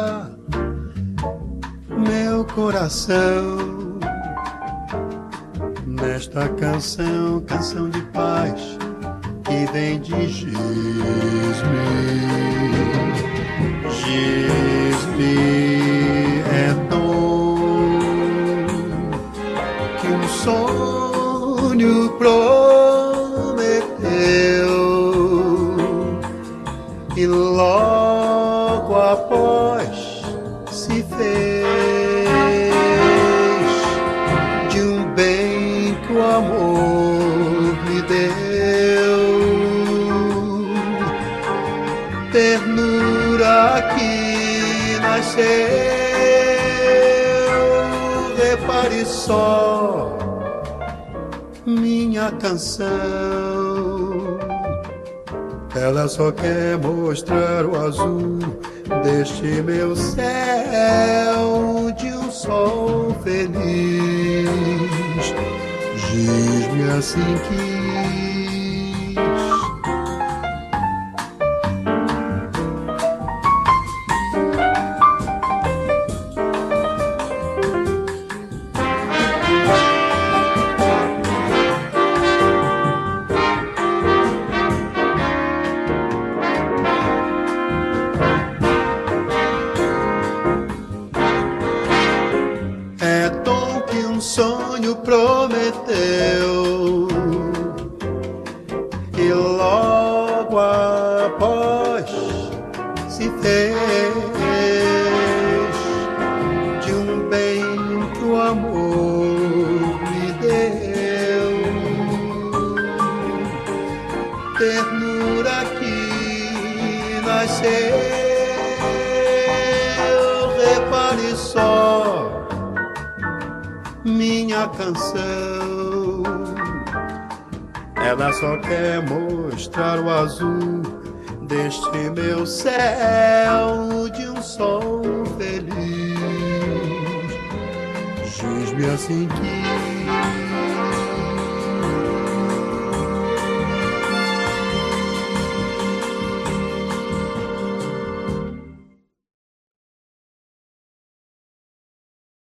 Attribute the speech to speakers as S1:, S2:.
S1: mostrar meu coração nesta canção, canção de paz que vem de Gisme. Gisme é dom que um sonho prometeu e logo após se fez de um bem que o amor lhe deu. Ternura que nasceu, repare só minha canção. Ela só quer mostrar o azul deste meu céu, de um sol feliz. Diz-me assim quis. É dom que um sonho prometeu e logo após se fez de um bem que o amor lhe deu. Ternura que nasceu, repare só minha canção. Ela só quer mostrar o azul deste meu céu, de um sol feliz. Diz-me assim que